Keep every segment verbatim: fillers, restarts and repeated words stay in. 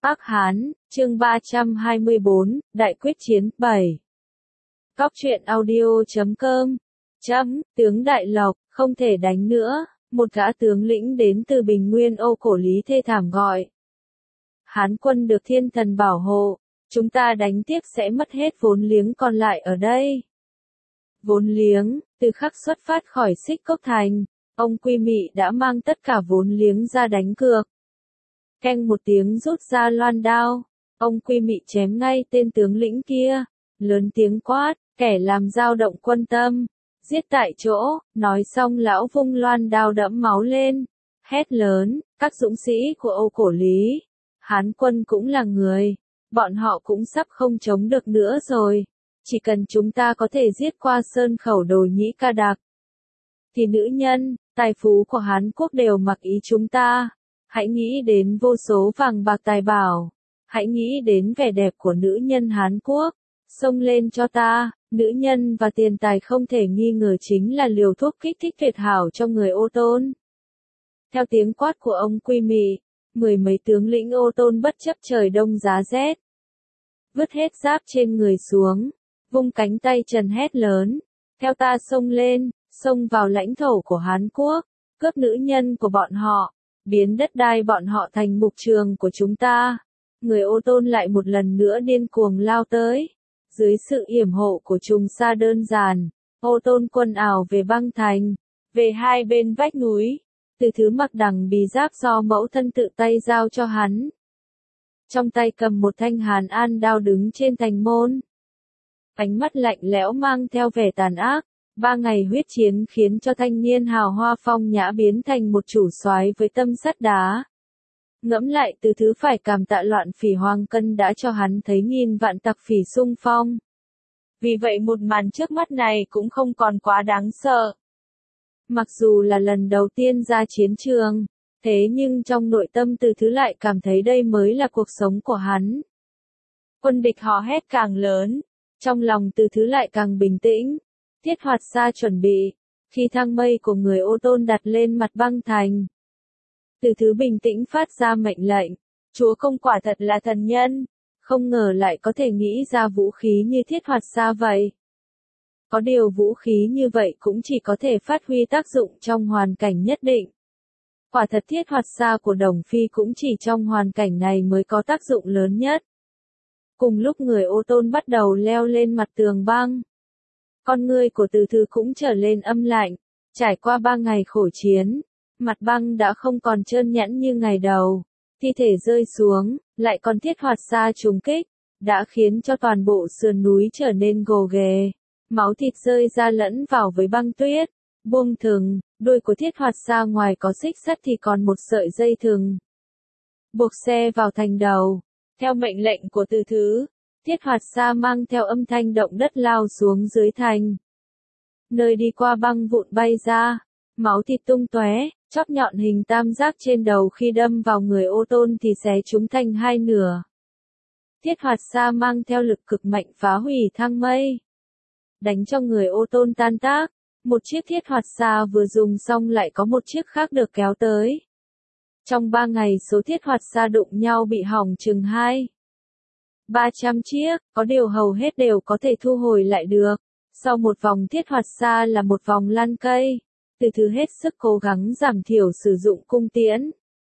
Ác Hán, chương ba trăm hai mươi bốn, Đại quyết chiến, bảy. Cóc truyện audio chấm com. Chấm, tướng Đại Lộc, không thể đánh nữa, một gã tướng lĩnh đến từ Bình Nguyên Âu Cổ Lý thê thảm gọi. Hán quân được thiên thần bảo hộ, chúng ta đánh tiếp sẽ mất hết vốn liếng còn lại ở đây. Vốn liếng, từ khắc xuất phát khỏi Xích Cốc Thành, ông Quy Mị đã mang tất cả vốn liếng ra đánh cược. Keng một tiếng rút ra loan đao, ông Quy Mị chém ngay tên tướng lĩnh kia, lớn tiếng quát, kẻ làm dao động quân tâm, giết tại chỗ, nói xong lão vung loan đao đẫm máu lên, hét lớn, các dũng sĩ của Âu Cổ Lý, Hán quân cũng là người, bọn họ cũng sắp không chống được nữa rồi, chỉ cần chúng ta có thể giết qua sơn khẩu Đồ Nhĩ Ca Đặc, thì nữ nhân, tài phú của Hán quốc đều mặc ý chúng ta. Hãy nghĩ đến vô số vàng bạc tài bảo, hãy nghĩ đến vẻ đẹp của nữ nhân Hán Quốc, xông lên cho ta, nữ nhân và tiền tài không thể nghi ngờ chính là liều thuốc kích thích tuyệt hảo cho người Ô Tôn. Theo tiếng quát của ông Quy Mị, mười mấy tướng lĩnh Ô Tôn bất chấp trời đông giá rét, vứt hết giáp trên người xuống, vung cánh tay trần hét lớn, theo ta xông lên, xông vào lãnh thổ của Hán Quốc, cướp nữ nhân của bọn họ. Biến đất đai bọn họ thành mục trường của chúng ta. Người Ô Tôn lại một lần nữa điên cuồng lao tới. Dưới sự yểm hộ của Trùng Sa đơn giản, Ô Tôn quân ảo về băng thành, về hai bên vách núi. Từ Thứ mặc đằng bì giáp do mẫu thân tự tay giao cho hắn. Trong tay cầm một thanh hàn an đao đứng trên thành môn. Ánh mắt lạnh lẽo mang theo vẻ tàn ác. Ba ngày huyết chiến khiến cho thanh niên hào hoa phong nhã biến thành một chủ soái với tâm sắt đá. Ngẫm lại Từ Thứ phải cảm tạ Loạn Phỉ Hoàng Cân đã cho hắn thấy nghìn vạn tặc phỉ xung phong. Vì vậy một màn trước mắt này cũng không còn quá đáng sợ. Mặc dù là lần đầu tiên ra chiến trường, thế nhưng trong nội tâm Từ Thứ lại cảm thấy đây mới là cuộc sống của hắn. Quân địch hò hét càng lớn, trong lòng Từ Thứ lại càng bình tĩnh. Thiết Hoạt Sa chuẩn bị, khi thang mây của người Ô Tôn đặt lên mặt băng thành. Từ Thứ bình tĩnh phát ra mệnh lệnh, Chúa Công quả thật là thần nhân, không ngờ lại có thể nghĩ ra vũ khí như Thiết Hoạt Sa vậy. Có điều vũ khí như vậy cũng chỉ có thể phát huy tác dụng trong hoàn cảnh nhất định. Quả thật Thiết Hoạt Sa của Đồng Phi cũng chỉ trong hoàn cảnh này mới có tác dụng lớn nhất. Cùng lúc người Ô Tôn bắt đầu leo lên mặt tường băng. Con ngươi của Từ Thứ cũng trở lên âm lạnh, trải qua ba ngày khổ chiến, mặt băng đã không còn trơn nhẵn như ngày đầu, thi thể rơi xuống, lại còn Thiết Hoạt Sa trúng kích, đã khiến cho toàn bộ sườn núi trở nên gồ ghề, máu thịt rơi ra lẫn vào với băng tuyết, buông thừng, đuôi của Thiết Hoạt Sa ngoài có xích sắt thì còn một sợi dây thừng. Buộc xe vào thành đầu, theo mệnh lệnh của Từ Thứ. Thiết Hoạt Sa mang theo âm thanh động đất lao xuống dưới thành. Nơi đi qua băng vụn bay ra, máu thịt tung tóe, chóp nhọn hình tam giác trên đầu khi đâm vào người Ô Tôn thì xé chúng thành hai nửa. Thiết Hoạt Sa mang theo lực cực mạnh phá hủy thang mây, đánh cho người Ô Tôn tan tác. Một chiếc Thiết Hoạt Sa vừa dùng xong lại có một chiếc khác được kéo tới. Trong ba ngày số Thiết Hoạt Sa đụng nhau bị hỏng chừng hai. ba trăm chiếc, có điều hầu hết đều có thể thu hồi lại được. Sau một vòng Thiết Hoạt Sa là một vòng lan cây. Từ Thứ hết sức cố gắng giảm thiểu sử dụng cung tiễn.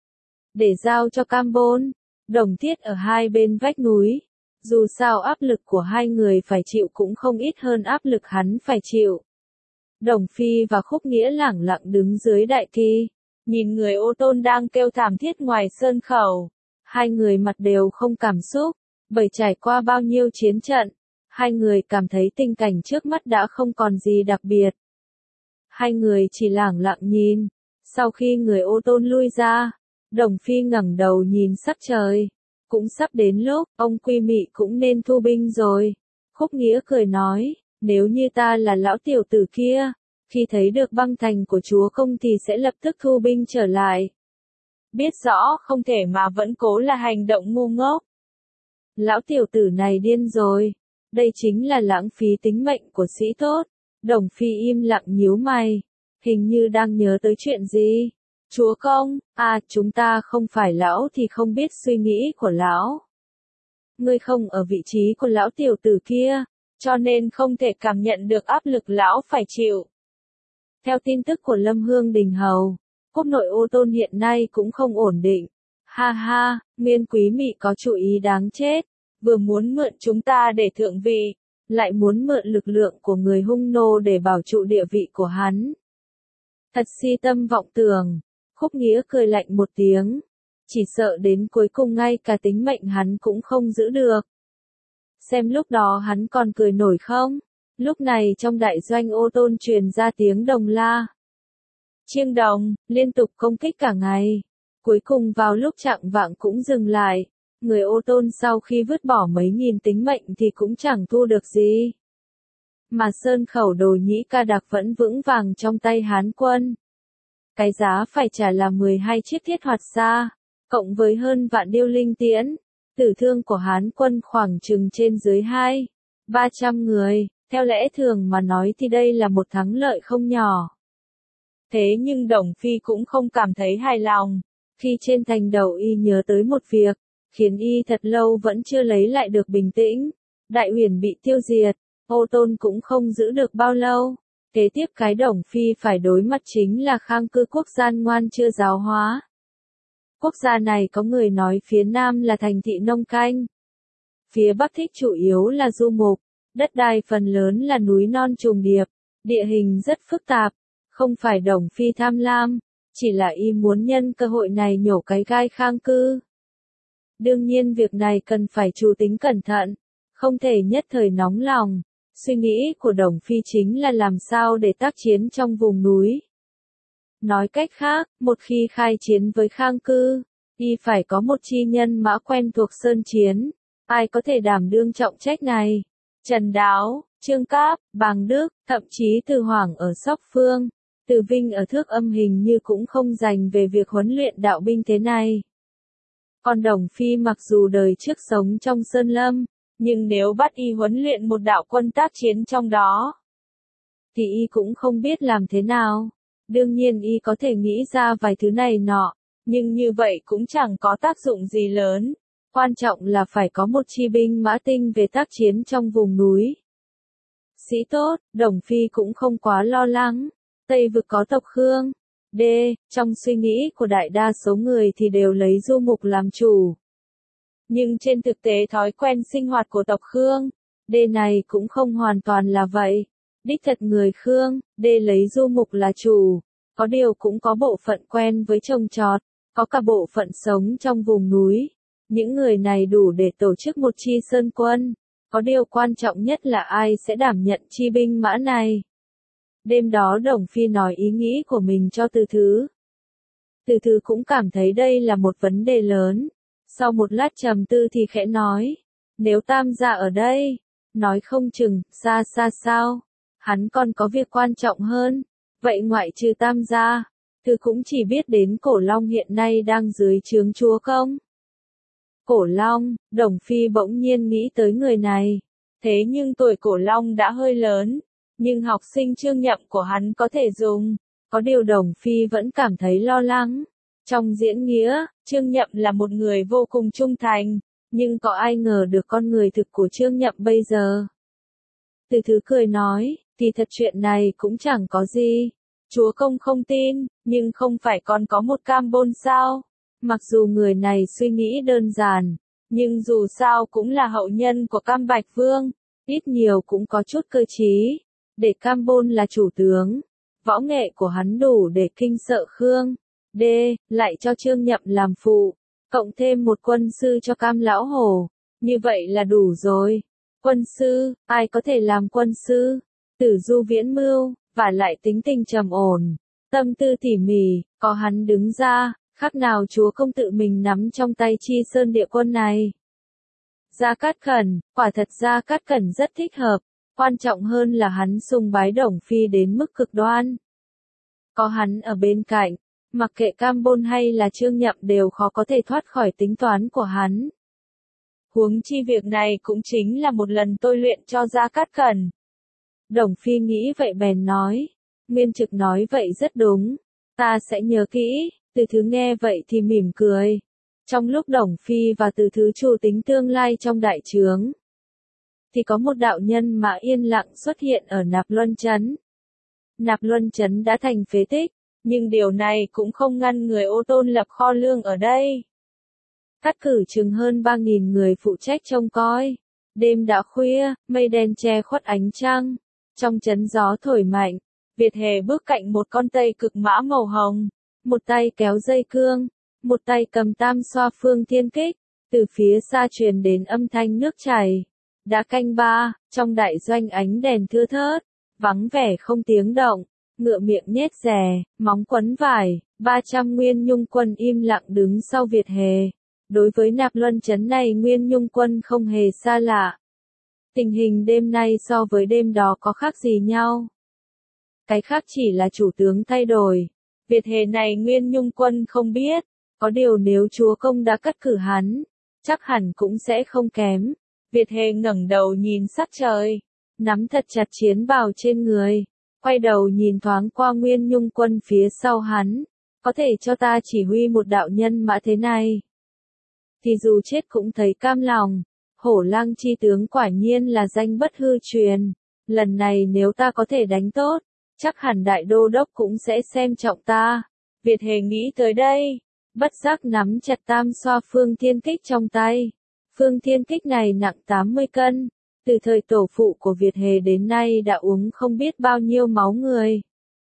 Để giao cho Cambon, Đồng Thiết ở hai bên vách núi. Dù sao áp lực của hai người phải chịu cũng không ít hơn áp lực hắn phải chịu. Đồng Phi và Khúc Nghĩa lẳng lặng đứng dưới đại kỳ. Nhìn người Ô Tôn đang kêu thảm thiết ngoài sơn khẩu. Hai người mặt đều không cảm xúc. Bởi trải qua bao nhiêu chiến trận, hai người cảm thấy tình cảnh trước mắt đã không còn gì đặc biệt. Hai người chỉ lẳng lặng nhìn. Sau khi người Ô Tôn lui ra, Đồng Phi ngẩng đầu nhìn sắc trời. Cũng sắp đến lúc, ông Quy Mị cũng nên thu binh rồi. Khúc Nghĩa cười nói, nếu như ta là lão tiểu tử kia, khi thấy được băng thành của Chúa Công thì sẽ lập tức thu binh trở lại. Biết rõ không thể mà vẫn cố là hành động ngu ngốc. Lão tiểu tử này điên rồi, đây chính là lãng phí tính mệnh của sĩ tốt. Đồng Phi im lặng nhíu mày, hình như đang nhớ tới chuyện gì. Chúa công, à chúng ta không phải lão thì không biết suy nghĩ của lão. Ngươi không ở vị trí của lão tiểu tử kia, cho nên không thể cảm nhận được áp lực lão phải chịu. Theo tin tức của Lâm Hương Đình Hầu, quốc nội Ô Tôn hiện nay cũng không ổn định. Ha ha, Miên Quý Mị có chủ ý đáng chết, vừa muốn mượn chúng ta để thượng vị, lại muốn mượn lực lượng của người hung nô để bảo trụ địa vị của hắn. Thật si tâm vọng tưởng, Khúc Nghĩa cười lạnh một tiếng, chỉ sợ đến cuối cùng ngay cả tính mệnh hắn cũng không giữ được. Xem lúc đó hắn còn cười nổi không? Lúc này trong đại doanh Ô Tôn truyền ra tiếng đồng la. Chiêng đồng, liên tục công kích cả ngày. Cuối cùng vào lúc chạng vạng cũng dừng lại. Người Ô Tôn sau khi vứt bỏ mấy nghìn tính mệnh thì cũng chẳng thu được gì. Mà sơn khẩu Đồ Nhĩ Ca Đặc vẫn vững vàng trong tay Hán quân. Cái giá phải trả là mười hai chiếc thiết hoạt xa, cộng với hơn vạn điêu linh tiễn. Tử thương của Hán quân khoảng chừng trên dưới hai, ba trăm người. Theo lẽ thường mà nói thì đây là một thắng lợi không nhỏ. Thế nhưng Đồng Phi cũng không cảm thấy hài lòng. Khi trên thành đầu y nhớ tới một việc, khiến y thật lâu vẫn chưa lấy lại được bình tĩnh. Đại Uyển bị tiêu diệt, Ô Tôn cũng không giữ được bao lâu. Kế tiếp cái Đồng Phi phải đối mặt chính là Khang Cư quốc gian ngoan chưa giáo hóa. Quốc gia này có người nói phía nam là thành thị nông canh. Phía bắc thích chủ yếu là du mục. Đất đai phần lớn là núi non trùng điệp, địa hình rất phức tạp, không phải Đồng Phi tham lam, chỉ là y muốn nhân cơ hội này nhổ cái gai Khang Cư. Đương nhiên việc này cần phải chú tính cẩn thận, không thể nhất thời nóng lòng. Suy nghĩ của Đồng Phi chính là làm sao để tác chiến trong vùng núi. Nói cách khác, một khi khai chiến với Khang Cư, y phải có một chi nhân mã quen thuộc sơn chiến, ai có thể đảm đương trọng trách này. Trần Đáo, Trương Cáp, Bàng Đức, thậm chí Từ Hoảng ở Sóc Phương, Từ Vinh ở Thước Âm hình như cũng không dành về việc huấn luyện đạo binh thế này. Còn Đồng Phi mặc dù đời trước sống trong Sơn Lâm, nhưng nếu bắt y huấn luyện một đạo quân tác chiến trong đó, thì y cũng không biết làm thế nào. Đương nhiên y có thể nghĩ ra vài thứ này nọ, nhưng như vậy cũng chẳng có tác dụng gì lớn. Quan trọng là phải có một chi binh mã tinh về tác chiến trong vùng núi. Sĩ tốt, Đồng Phi cũng không quá lo lắng. Tây vực có tộc Khương. D. Trong suy nghĩ của đại đa số người thì đều lấy du mục làm chủ. Nhưng trên thực tế thói quen sinh hoạt của tộc Khương, D này cũng không hoàn toàn là vậy. Đích thật người Khương, D lấy du mục là chủ. Có điều cũng có bộ phận quen với trồng trọt, có cả bộ phận sống trong vùng núi. Những người này đủ để tổ chức một chi sơn quân. Có điều quan trọng nhất là ai sẽ đảm nhận chi binh mã này. Đêm đó Đồng Phi nói ý nghĩ của mình cho Từ Thứ. Từ Thứ cũng cảm thấy đây là một vấn đề lớn. Sau một lát trầm tư thì khẽ nói. Nếu Tam gia ở đây, nói không chừng, xa xa sao, hắn còn có việc quan trọng hơn. Vậy ngoại trừ Tam gia, Thư cũng chỉ biết đến Cổ Long hiện nay đang dưới trướng chúa công. Cổ Long, Đồng Phi bỗng nhiên nghĩ tới người này. Thế nhưng tuổi Cổ Long đã hơi lớn, nhưng học sinh Trương Nhậm của hắn có thể dùng. Có điều Đồng Phi vẫn cảm thấy lo lắng. Trong diễn nghĩa, Trương Nhậm là một người vô cùng trung thành, nhưng có ai ngờ được con người thực của Trương Nhậm bây giờ. Từ Thứ cười nói, thì thật chuyện này cũng chẳng có gì. Chúa công không tin, nhưng không phải còn có một Cam Bôn sao? Mặc dù người này suy nghĩ đơn giản, nhưng dù sao cũng là hậu nhân của Cam Bạch Vương, ít nhiều cũng có chút cơ trí. Để Cam Bôn là chủ tướng, võ nghệ của hắn đủ để kinh sợ Khương. D. Lại cho Trương Nhậm làm phụ, cộng thêm một quân sư cho Cam Lão Hổ. Như vậy là đủ rồi. Quân sư, ai có thể làm quân sư? Tử Du Viễn Mưu, và lại tính tình trầm ổn, tâm tư tỉ mỉ, có hắn đứng ra, khác nào chúa công tự mình nắm trong tay chi sơn địa quân này. Gia Cát Cẩn, quả thật Gia Cát Cẩn rất thích hợp, quan trọng hơn là hắn sùng bái Đồng Phi đến mức cực đoan. Có hắn ở bên cạnh, mặc kệ Cam Bôn hay là Trương Nhậm đều khó có thể thoát khỏi tính toán của hắn. Huống chi việc này cũng chính là một lần tôi luyện cho Gia Cát Cẩn. Đồng Phi nghĩ vậy bèn nói, Nguyên Trực nói vậy rất đúng, ta sẽ nhớ kỹ, Từ Thứ nghe vậy thì mỉm cười. Trong lúc Đồng Phi và Từ Thứ chủ tính tương lai trong đại trướng, thì có một đạo nhân mã yên lặng xuất hiện ở Nạp Luân Trấn. Nạp Luân Trấn đã thành phế tích, nhưng điều này cũng không ngăn người Ô Tôn lập kho lương ở đây. Cắt cử chừng hơn ba nghìn người phụ trách trông coi. Đêm đã khuya, mây đen che khuất ánh trăng. Trong trấn gió thổi mạnh, Việt Hề bước cạnh một con tây cực mã màu hồng. Một tay kéo dây cương, một tay cầm tam xoa phương thiên kích. Từ phía xa truyền đến âm thanh nước chảy. Đã canh ba, trong đại doanh ánh đèn thưa thớt, vắng vẻ không tiếng động. Ngựa miệng nhét rè, móng quấn vải, ba trăm Nguyên Nhung quân im lặng đứng sau Việt Hề. Đối với Nạp Luân Trấn này Nguyên Nhung quân không hề xa lạ. Tình hình đêm nay so với đêm đó có khác gì nhau? Cái khác chỉ là chủ tướng thay đổi. Việt Hề này Nguyên Nhung quân không biết, có điều nếu chúa công đã cắt cử hắn, chắc hẳn cũng sẽ không kém. Việt Hề ngẩng đầu nhìn sắc trời, nắm thật chặt chiến bào trên người, quay đầu nhìn thoáng qua Nguyên Nhung quân phía sau hắn, có thể cho ta chỉ huy một đạo nhân mã thế này, thì dù chết cũng thấy cam lòng. Hổ Lang chi tướng quả nhiên là danh bất hư truyền, lần này nếu ta có thể đánh tốt, chắc hẳn đại đô đốc cũng sẽ xem trọng ta. Việt Hề nghĩ tới đây, bất giác nắm chặt tam xoa phương thiên kích trong tay. Phương thiên kích này nặng tám mươi cân, từ thời tổ phụ của Việt Hề đến nay đã uống không biết bao nhiêu máu người.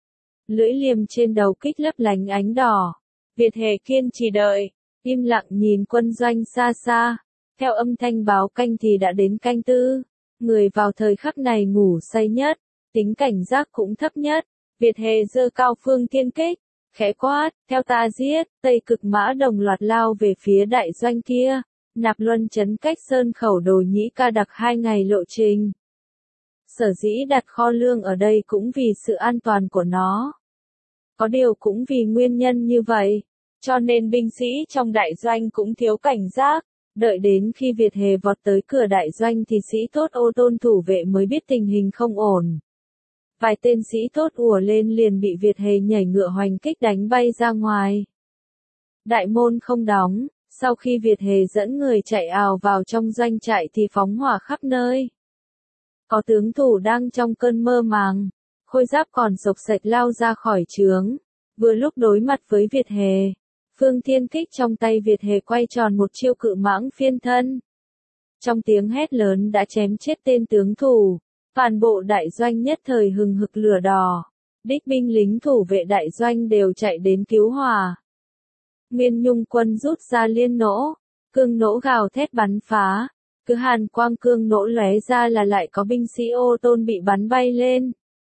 Lưỡi liềm trên đầu kích lấp lánh ánh đỏ. Việt Hề kiên trì đợi, im lặng nhìn quân doanh xa xa. Theo âm thanh báo canh thì đã đến canh tư. Người vào thời khắc này ngủ say nhất, tính cảnh giác cũng thấp nhất. Việt Hề giơ cao phương thiên kích, khẽ quát, theo ta giết. Tây cực mã đồng loạt lao về phía đại doanh kia. Nạp Luân Trấn cách Sơn Khẩu Đồ Nhĩ Ca đặc hai ngày lộ trình. Sở dĩ đặt kho lương ở đây cũng vì sự an toàn của nó. Có điều cũng vì nguyên nhân như vậy, cho nên binh sĩ trong đại doanh cũng thiếu cảnh giác. Đợi đến khi Việt Hề vọt tới cửa đại doanh thì sĩ tốt Ô Tôn thủ vệ mới biết tình hình không ổn. Vài tên sĩ tốt ùa lên liền bị Việt Hề nhảy ngựa hoành kích đánh bay ra ngoài. Đại môn không đóng, sau khi Việt Hề dẫn người chạy ào vào trong doanh trại thì phóng hỏa khắp nơi. Có tướng thủ đang trong cơn mơ màng, khôi giáp còn xộc xệch lao ra khỏi trướng, vừa lúc đối mặt với Việt Hề. Phương thiên kích trong tay Việt Hề quay tròn một chiêu cự mãng phiên thân. Trong tiếng hét lớn đã chém chết tên tướng thủ, toàn bộ đại doanh nhất thời hừng hực lửa đỏ. Đích binh lính thủ vệ đại doanh đều chạy đến cứu hỏa. Nguyên Nhung quân rút ra liên nỗ, cương nỗ gào thét bắn phá. Cứ hàn quang cương nỗ lóe ra là lại có binh sĩ Ô Tôn bị bắn bay lên.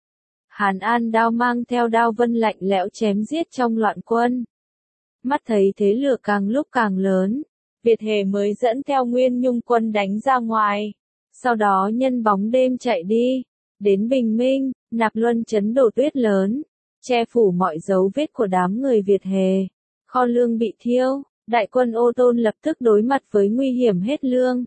Hàn An đao mang theo đao vân lạnh lẽo chém giết trong loạn quân. Mắt thấy thế lửa càng lúc càng lớn, Việt Hề mới dẫn theo Nguyên Nhung quân đánh ra ngoài. Sau đó nhân bóng đêm chạy đi. Đến bình minh, Nạp Luân Trấn đổ tuyết lớn, che phủ mọi dấu vết của đám người Việt Hề. Kho lương bị thiêu, đại quân Ô Tôn lập tức đối mặt với nguy hiểm hết lương.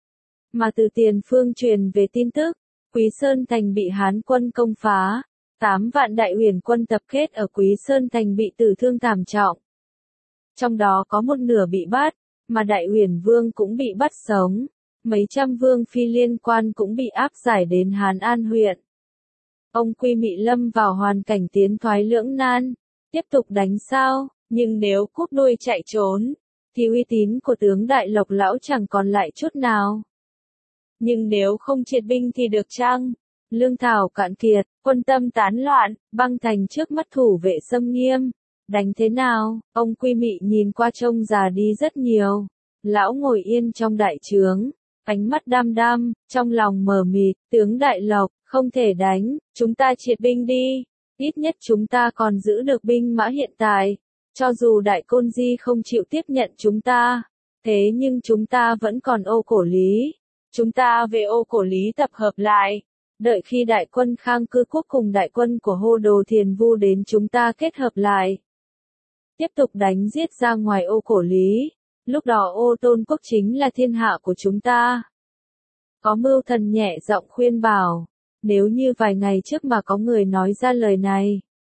Mà từ tiền phương truyền về tin tức, Quý Sơn Thành bị Hán quân công phá, tám vạn đại uyển quân tập kết ở Quý Sơn Thành bị tử thương thảm trọng. Trong đó có một nửa bị bắt, mà đại uyển vương cũng bị bắt sống, mấy trăm vương phi liên quan cũng bị áp giải đến Hán An huyện. Ông Quy Mị lâm vào hoàn cảnh tiến thoái lưỡng nan, tiếp tục đánh sao, nhưng nếu cúp đuôi chạy trốn, thì uy tín của tướng Đại Lộc lão chẳng còn lại chút nào. Nhưng nếu không triệt binh thì được chăng? Lương thảo cạn kiệt, quân tâm tán loạn, băng thành trước mắt thủ vệ xâm nghiêm. Đánh thế nào? Ông Quy Mị nhìn qua trông già đi rất nhiều. Lão ngồi yên trong đại trướng, ánh mắt đăm đăm, trong lòng mờ mịt. Tướng Đại Lộc, không thể đánh, chúng ta triệt binh đi. Ít nhất chúng ta còn giữ được binh mã hiện tại. Cho dù Đại Côn Di không chịu tiếp nhận chúng ta, thế nhưng chúng ta vẫn còn Ô Cổ Lý. Chúng ta về Ô Cổ Lý tập hợp lại. Đợi khi đại quân Khang Cư Quốc cùng đại quân của Hô Đồ Thiền Vu đến chúng ta kết hợp lại. Tiếp tục đánh giết ra ngoài Ô Cổ Lý. Lúc đó Ô Tôn Quốc chính là thiên hạ của chúng ta. Có Mưu Thần nhẹ giọng khuyên bảo. Nếu như vài ngày trước mà có người nói ra lời này,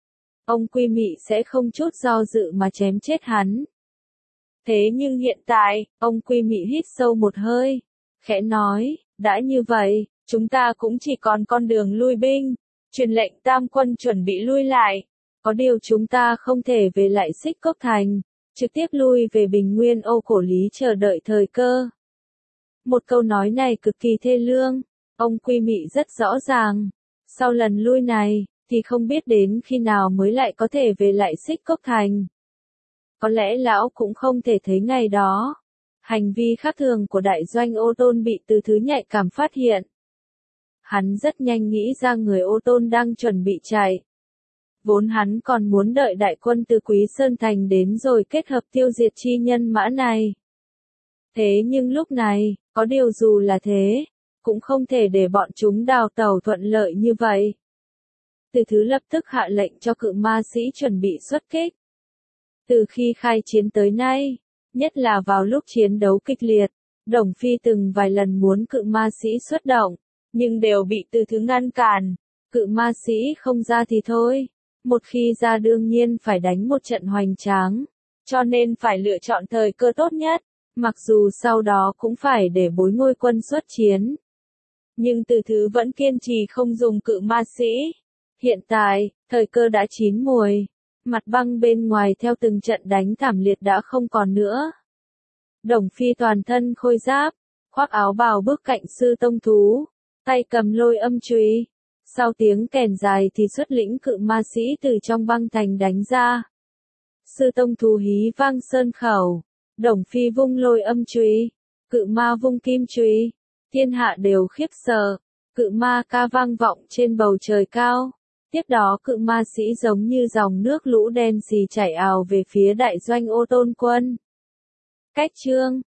ông Quy Mị sẽ không chút do dự mà chém chết hắn. Thế nhưng hiện tại, ông Quy Mị hít sâu một hơi, khẽ nói, đã như vậy, chúng ta cũng chỉ còn con đường lui binh, truyền lệnh tam quân chuẩn bị lui lại. Có điều chúng ta không thể về lại Xích Cốc Thành, trực tiếp lui về Bình Nguyên Âu Cổ Lý chờ đợi thời cơ. Một câu nói này cực kỳ thê lương, ông Quy Mị rất rõ ràng, sau lần lui này, thì không biết đến khi nào mới lại có thể về lại Xích Cốc Thành. Có lẽ lão cũng không thể thấy ngày đó. Hành vi khác thường của đại doanh Ô Tôn bị Từ Thứ nhạy cảm phát hiện. Hắn rất nhanh nghĩ ra người Ô Tôn đang chuẩn bị chạy. Vốn hắn còn muốn đợi đại quân từ Quý Sơn Thành đến rồi kết hợp tiêu diệt chi nhân mã này. Thế nhưng lúc này, có điều dù là thế, cũng không thể để bọn chúng đào tẩu thuận lợi như vậy. Từ Thứ lập tức hạ lệnh cho cự ma sĩ chuẩn bị xuất kích. Từ khi khai chiến tới nay, nhất là vào lúc chiến đấu kịch liệt, Đồng Phi từng vài lần muốn cự ma sĩ xuất động, nhưng đều bị Từ Thứ ngăn cản. Cự ma sĩ không ra thì thôi, một khi ra đương nhiên phải đánh một trận hoành tráng, cho nên phải lựa chọn thời cơ tốt nhất, mặc dù sau đó cũng phải để Bối Ngôi quân xuất chiến. Nhưng Từ Thứ vẫn kiên trì không dùng cự ma sĩ. Hiện tại, thời cơ đã chín muồi, mặt băng bên ngoài theo từng trận đánh thảm liệt đã không còn nữa. Đồng Phi toàn thân khôi giáp, khoác áo bào bước cạnh Sư Tông Thú, tay cầm lôi âm chùy. Sau tiếng kèn dài thì xuất lĩnh cự ma sĩ từ trong băng thành đánh ra. Sư Tông Thú hí vang sơn khẩu, Đồng Phi vung lôi âm chùy, cự ma vung kim chùy, thiên hạ đều khiếp sợ. Cự ma ca vang vọng trên bầu trời cao. Tiếp đó cự ma sĩ giống như dòng nước lũ đen xì chảy ào về phía đại doanh Ô Tôn quân. Cách chương